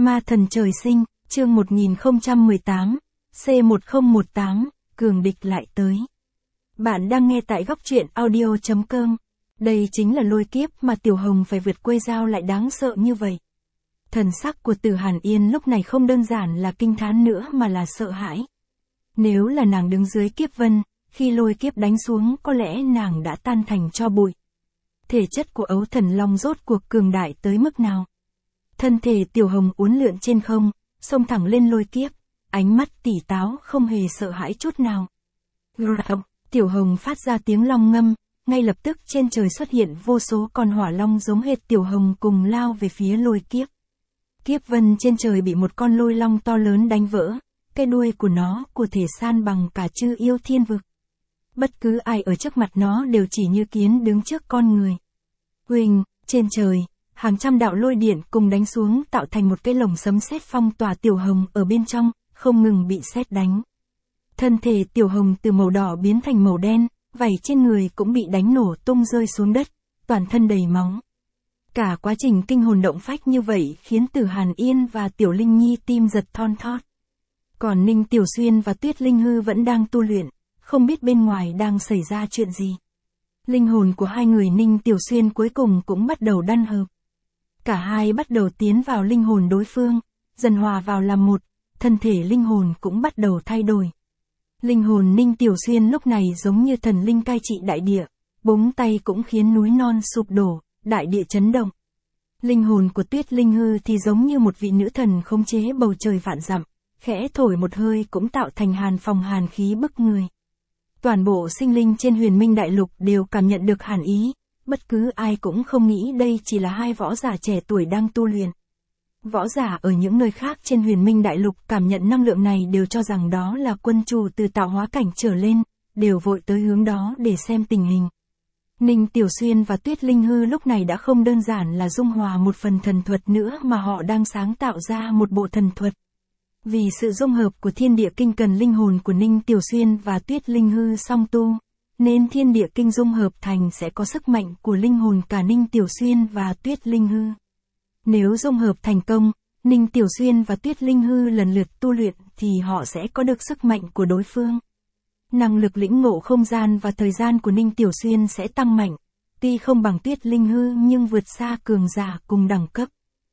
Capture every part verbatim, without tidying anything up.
Ma thần trời sinh, chương một nghìn không trăm mười tám, C một không một tám, cường địch lại tới. Bạn đang nghe tại góc truyện audio chấm com. Đây chính là lôi kiếp mà Tiểu Hồng phải vượt quê giao lại đáng sợ như vậy. Thần sắc của Từ Hàn Yên lúc này không đơn giản là kinh thán nữa mà là sợ hãi. Nếu là nàng đứng dưới kiếp vân, khi lôi kiếp đánh xuống có lẽ nàng đã tan thành tro bụi. Thể chất của ấu thần long rốt cuộc cường đại tới mức nào? Thân thể Tiểu Hồng uốn lượn trên không, xông thẳng lên lôi kiếp, ánh mắt tỉ táo không hề sợ hãi chút nào. Tiểu Hồng phát ra tiếng long ngâm, ngay lập tức trên trời xuất hiện vô số con hỏa long giống hệt Tiểu Hồng cùng lao về phía lôi kiếp. Kiếp vân trên trời bị một con lôi long to lớn đánh vỡ, cái đuôi của nó của thể san bằng cả chư yêu thiên vực. Bất cứ ai ở trước mặt nó đều chỉ như kiến đứng trước con người. Huỳnh, trên trời, hàng trăm đạo lôi điện cùng đánh xuống tạo thành một cái lồng sấm sét phong tỏa Tiểu Hồng ở bên trong, không ngừng bị sét đánh. Thân thể Tiểu Hồng từ màu đỏ biến thành màu đen, vảy trên người cũng bị đánh nổ tung rơi xuống đất, toàn thân đầy máu. Cả quá trình kinh hồn động phách như vậy khiến Từ Hàn Yên và Tiểu Linh Nhi tim giật thon thót. Còn Ninh Tiểu Xuyên và Tuyết Linh Hư vẫn đang tu luyện, không biết bên ngoài đang xảy ra chuyện gì. Linh hồn của hai người Ninh Tiểu Xuyên cuối cùng cũng bắt đầu đan hợp. Cả hai bắt đầu tiến vào linh hồn đối phương, dần hòa vào làm một, thân thể linh hồn cũng bắt đầu thay đổi. Linh hồn Ninh Tiểu Xuyên lúc này giống như thần linh cai trị đại địa, búng tay cũng khiến núi non sụp đổ, đại địa chấn động. Linh hồn của Tuyết Linh Hư thì giống như một vị nữ thần khống chế bầu trời vạn dặm, khẽ thổi một hơi cũng tạo thành hàn phòng hàn khí bức người. Toàn bộ sinh linh trên Huyền Minh Đại Lục đều cảm nhận được hàn ý, bất cứ ai cũng không nghĩ đây chỉ là hai võ giả trẻ tuổi đang tu luyện. Võ giả ở những nơi khác trên Huyền Minh Đại Lục cảm nhận năng lượng này đều cho rằng đó là quân chủ từ tạo hóa cảnh trở lên, đều vội tới hướng đó để xem tình hình. Ninh Tiểu Xuyên và Tuyết Linh Hư lúc này đã không đơn giản là dung hòa một phần thần thuật nữa mà họ đang sáng tạo ra một bộ thần thuật. Vì sự dung hợp của thiên địa kinh cần linh hồn của Ninh Tiểu Xuyên và Tuyết Linh Hư song tu, nên thiên địa kinh dung hợp thành sẽ có sức mạnh của linh hồn cả Ninh Tiểu Xuyên và Tuyết Linh Hư. Nếu dung hợp thành công, Ninh Tiểu Xuyên và Tuyết Linh Hư lần lượt tu luyện thì họ sẽ có được sức mạnh của đối phương. Năng lực lĩnh ngộ không gian và thời gian của Ninh Tiểu Xuyên sẽ tăng mạnh, tuy không bằng Tuyết Linh Hư nhưng vượt xa cường giả cùng đẳng cấp.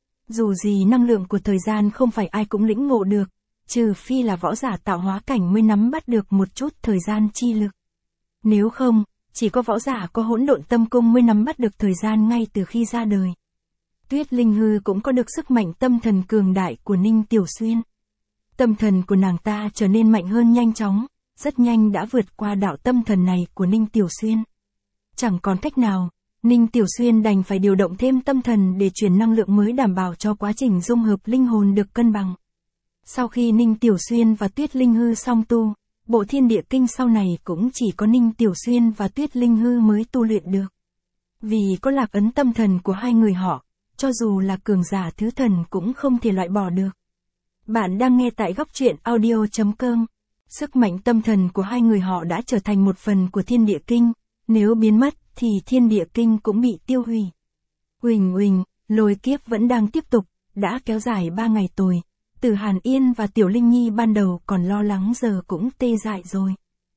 Dù gì năng lượng của thời gian không phải ai cũng lĩnh ngộ được, trừ phi là võ giả tạo hóa cảnh mới nắm bắt được một chút thời gian chi lực. Nếu không, chỉ có võ giả có hỗn độn tâm cung mới nắm bắt được thời gian ngay từ khi ra đời. Tuyết Linh Hư cũng có được sức mạnh tâm thần cường đại của Ninh Tiểu Xuyên. Tâm thần của nàng ta trở nên mạnh hơn nhanh chóng, rất nhanh đã vượt qua đạo tâm thần này của Ninh Tiểu Xuyên. Chẳng còn cách nào, Ninh Tiểu Xuyên đành phải điều động thêm tâm thần để truyền năng lượng mới đảm bảo cho quá trình dung hợp linh hồn được cân bằng. Sau khi Ninh Tiểu Xuyên và Tuyết Linh Hư song tu, bộ thiên địa kinh sau này cũng chỉ có Ninh Tiểu Xuyên và Tuyết Linh Hư mới tu luyện được. Vì có lạc ấn tâm thần của hai người họ, cho dù là cường giả thứ thần cũng không thể loại bỏ được. Bạn đang nghe tại góc truyện audio chấm com. Sức mạnh tâm thần của hai người họ đã trở thành một phần của thiên địa kinh, nếu biến mất thì thiên địa kinh cũng bị tiêu hủy. Huỳnh huỳnh, lôi kiếp vẫn đang tiếp tục, đã kéo dài ba ngày tồi. Từ Hàn Yên và Tiểu Linh Nhi ban đầu còn lo lắng giờ cũng tê dại rồi.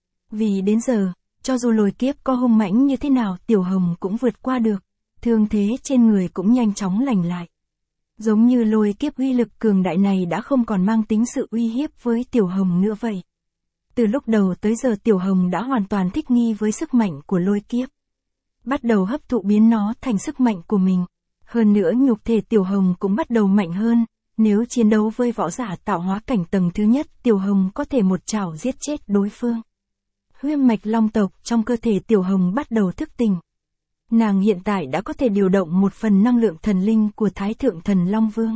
Vì đến giờ, cho dù lôi kiếp có hung mãnh như thế nào Tiểu Hồng cũng vượt qua được, thương thế trên người cũng nhanh chóng lành lại. Giống như lôi kiếp uy lực cường đại này đã không còn mang tính sự uy hiếp với Tiểu Hồng nữa vậy. Từ lúc đầu tới giờ Tiểu Hồng đã hoàn toàn thích nghi với sức mạnh của lôi kiếp. Bắt đầu hấp thụ biến nó thành sức mạnh của mình. Hơn nữa nhục thể Tiểu Hồng cũng bắt đầu mạnh hơn. Nếu chiến đấu với võ giả tạo hóa cảnh tầng thứ nhất, Tiểu Hồng có thể một chảo giết chết đối phương. Huyết mạch long tộc trong cơ thể Tiểu Hồng bắt đầu thức tỉnh. Nàng hiện tại đã có thể điều động một phần năng lượng thần linh của Thái Thượng Thần Long Vương.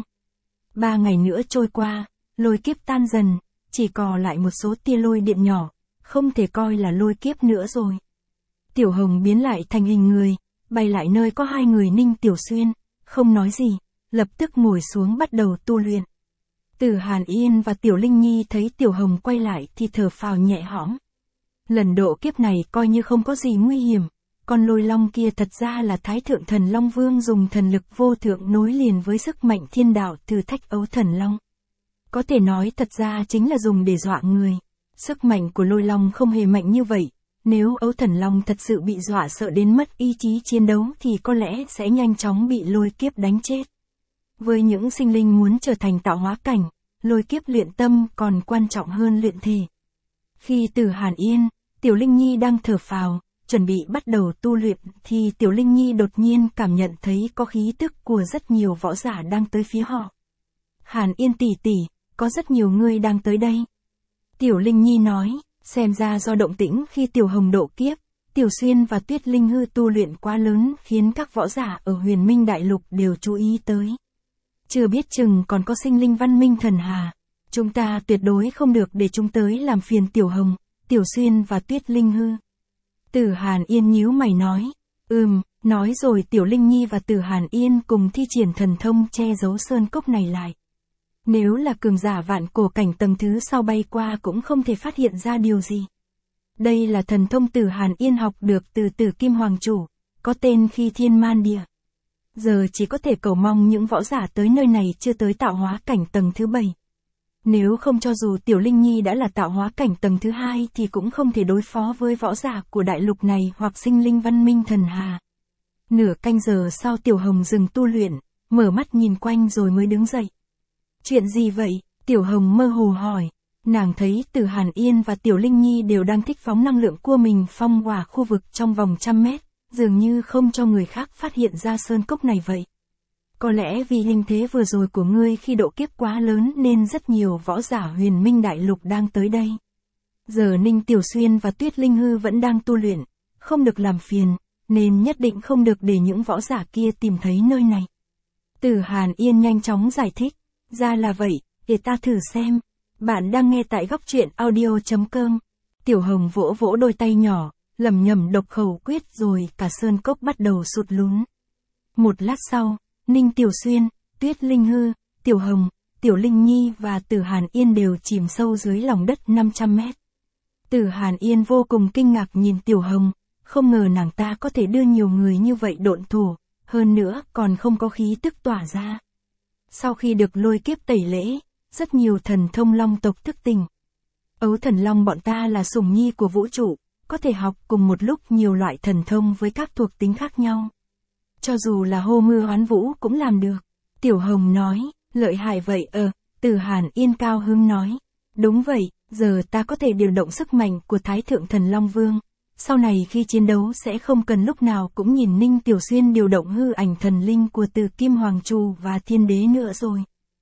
Ba ngày nữa trôi qua, lôi kiếp tan dần, chỉ còn lại một số tia lôi điện nhỏ, không thể coi là lôi kiếp nữa rồi. Tiểu Hồng biến lại thành hình người, bay lại nơi có hai người Ninh Tiểu Xuyên, không nói gì, lập tức ngồi xuống bắt đầu tu luyện. Từ Hàn Yên và Tiểu Linh Nhi thấy Tiểu Hồng quay lại thì thở phào nhẹ hõm. Lần độ kiếp này coi như không có gì nguy hiểm, con lôi long kia thật ra là Thái Thượng Thần Long Vương dùng thần lực vô thượng nối liền với sức mạnh thiên đạo thử thách Ấu Thần Long. Có thể nói thật ra chính là dùng để dọa người. Sức mạnh của lôi long không hề mạnh như vậy. Nếu Ấu Thần Long thật sự bị dọa sợ đến mất ý chí chiến đấu thì có lẽ sẽ nhanh chóng bị lôi kiếp đánh chết. Với những sinh linh muốn trở thành tạo hóa cảnh, lôi kiếp luyện tâm còn quan trọng hơn luyện thể. Khi Từ Hàn Yên, Tiểu Linh Nhi đang thở phào, chuẩn bị bắt đầu tu luyện thì Tiểu Linh Nhi đột nhiên cảm nhận thấy có khí tức của rất nhiều võ giả đang tới phía họ. Hàn Yên tỷ tỷ, có rất nhiều người đang tới đây. Tiểu Linh Nhi nói, xem ra do động tĩnh khi Tiểu Hồng độ kiếp, Tiểu Xuyên và Tuyết Linh hư tu luyện quá lớn khiến các võ giả ở Huyền Minh Đại Lục đều chú ý tới. Chưa biết chừng còn có sinh linh văn minh thần hà. Chúng ta tuyệt đối không được để chúng tới làm phiền Tiểu Hồng, Tiểu Xuyên và Tuyết Linh hư. Từ Hàn Yên nhíu mày nói, ừm, nói rồi Tiểu Linh Nhi và Từ Hàn Yên cùng thi triển thần thông che giấu sơn cốc này lại. Nếu là cường giả vạn cổ cảnh tầng thứ sau bay qua cũng không thể phát hiện ra điều gì. Đây là thần thông Từ Hàn Yên học được từ Tử Kim Hoàng Chủ, có tên khi Thiên Man Địa. Giờ chỉ có thể cầu mong những võ giả tới nơi này chưa tới tạo hóa cảnh tầng thứ bảy. Nếu không cho dù Tiểu Linh Nhi đã là tạo hóa cảnh tầng thứ hai thì cũng không thể đối phó với võ giả của đại lục này hoặc sinh linh văn minh thần hà. Nửa canh giờ sau Tiểu Hồng dừng tu luyện, mở mắt nhìn quanh rồi mới đứng dậy. Chuyện gì vậy? Tiểu Hồng mơ hồ hỏi. Nàng thấy Từ Hàn Yên và Tiểu Linh Nhi đều đang thích phóng năng lượng của mình phong hỏa khu vực trong vòng trăm mét, dường như không cho người khác phát hiện ra sơn cốc này vậy. Có lẽ vì hình thế vừa rồi của ngươi khi độ kiếp quá lớn nên rất nhiều võ giả Huyền Minh Đại Lục đang tới đây. Giờ Ninh Tiểu Xuyên và Tuyết Linh hư vẫn đang tu luyện, không được làm phiền, nên nhất định không được để những võ giả kia tìm thấy nơi này. Từ Hàn Yên nhanh chóng giải thích, ra là vậy, để ta thử xem. Bạn đang nghe tại góc truyện audio chấm com. Tiểu Hồng vỗ vỗ đôi tay nhỏ, lẩm nhẩm độc khẩu quyết rồi cả sơn cốc bắt đầu sụt lún. Một lát sau, Ninh Tiểu Xuyên, Tuyết Linh hư, Tiểu Hồng, Tiểu Linh Nhi và Từ Hàn Yên đều chìm sâu dưới lòng đất năm trăm mét. Từ Hàn Yên vô cùng kinh ngạc nhìn Tiểu Hồng, không ngờ nàng ta có thể đưa nhiều người như vậy độn thổ, hơn nữa còn không có khí tức tỏa ra. Sau khi được lôi kiếp tẩy lễ, rất nhiều thần thông long tộc thức tỉnh. Ấu Thần Long bọn ta là sủng nhi của vũ trụ, có thể học cùng một lúc nhiều loại thần thông với các thuộc tính khác nhau. Cho dù là hô mưa hoán vũ cũng làm được. Tiểu Hồng nói, lợi hại vậy ờ, Từ Hàn Yên cao hứng nói. Đúng vậy, giờ ta có thể điều động sức mạnh của Thái Thượng Thần Long Vương. Sau này khi chiến đấu sẽ không cần lúc nào cũng nhìn Ninh Tiểu Xuyên điều động hư ảnh thần linh của Tử Kim Hoàng Chủ và Thiên Đế nữa rồi.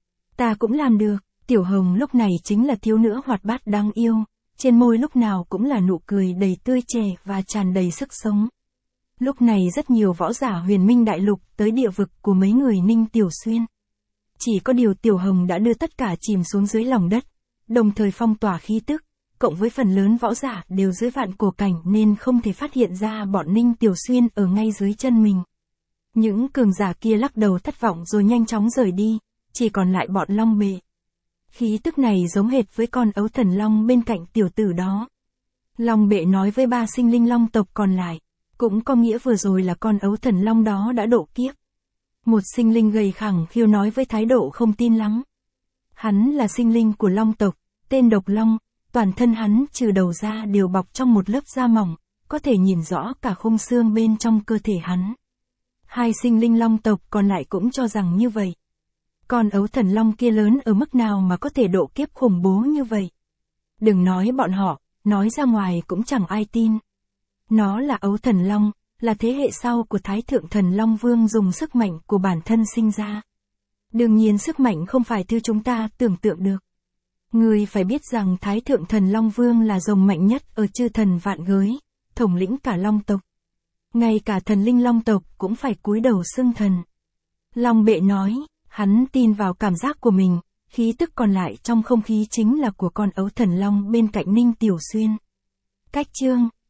Ta cũng làm được. Tiểu Hồng lúc này chính là thiếu nữ hoạt bát đáng yêu, trên môi lúc nào cũng là nụ cười đầy tươi trẻ và tràn đầy sức sống. Lúc này rất nhiều võ giả Huyền Minh Đại Lục tới địa vực của mấy người Ninh Tiểu Xuyên. Chỉ có điều Tiểu Hồng đã đưa tất cả chìm xuống dưới lòng đất, đồng thời phong tỏa khí tức, cộng với phần lớn võ giả đều dưới vạn cổ cảnh nên không thể phát hiện ra bọn Ninh Tiểu Xuyên ở ngay dưới chân mình. Những cường giả kia lắc đầu thất vọng rồi nhanh chóng rời đi, chỉ còn lại bọn Long Bệ. Khí tức này giống hệt với con Ấu Thần Long bên cạnh tiểu tử đó. Long Bệ nói với ba sinh linh long tộc còn lại, cũng có nghĩa vừa rồi là con Ấu Thần Long đó đã độ kiếp. Một sinh linh gầy khẳng khiu nói với thái độ không tin lắm. Hắn là sinh linh của long tộc, tên Độc Long, toàn thân hắn trừ đầu ra đều bọc trong một lớp da mỏng, có thể nhìn rõ cả khung xương bên trong cơ thể hắn. Hai sinh linh long tộc còn lại cũng cho rằng như vậy. Con Ấu Thần Long kia lớn ở mức nào mà có thể độ kiếp khủng bố như vậy? Đừng nói bọn họ, nói ra ngoài cũng chẳng ai tin. Nó là Ấu Thần Long, là thế hệ sau của Thái Thượng Thần Long Vương dùng sức mạnh của bản thân sinh ra. Đương nhiên sức mạnh không phải thứ chúng ta tưởng tượng được. Người phải biết rằng Thái Thượng Thần Long Vương là rồng mạnh nhất ở chư thần vạn giới, thống lĩnh cả long tộc. Ngay cả thần linh long tộc cũng phải cúi đầu xưng thần. Long Bệ nói, hắn tin vào cảm giác của mình, khí tức còn lại trong không khí chính là của con Ấu Thần Long bên cạnh Ninh Tiểu Xuyên. Cách chương